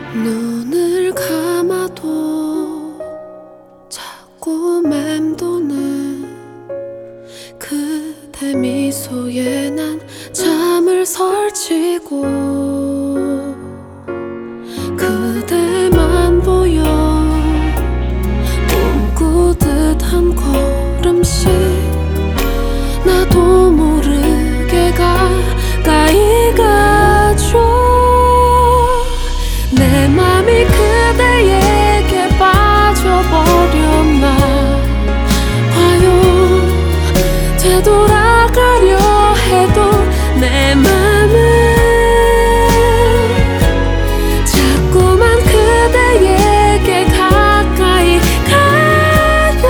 눈을 감아도 자꾸 맴도는 그대 미소에 난 잠을 설치고 그대만 보여 꿈꾸듯 한 걸음씩 나도 모르게 가까이 가죠. 내 맘이 그대에게 빠져버렸나 봐요. 되돌아가려 해도 내 맘은 자꾸만 그대에게 가까이 가요.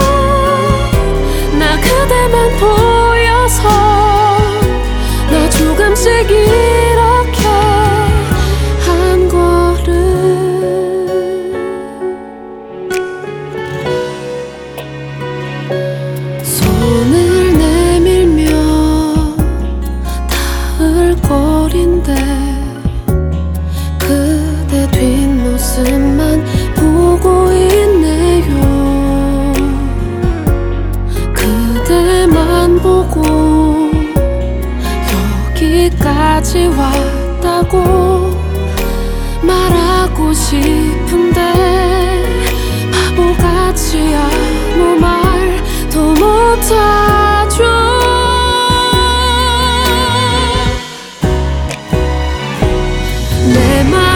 나 그대만 보여서 나 조금씩 이렇게 한 걸음 손을 내밀며 닿을 거리인데 그대 뒷모습만 보고 있네요. 그대만 보고 여기까지 왔다고 말하고 싶은데 바보같이 아무 말도 못하죠. 내 맘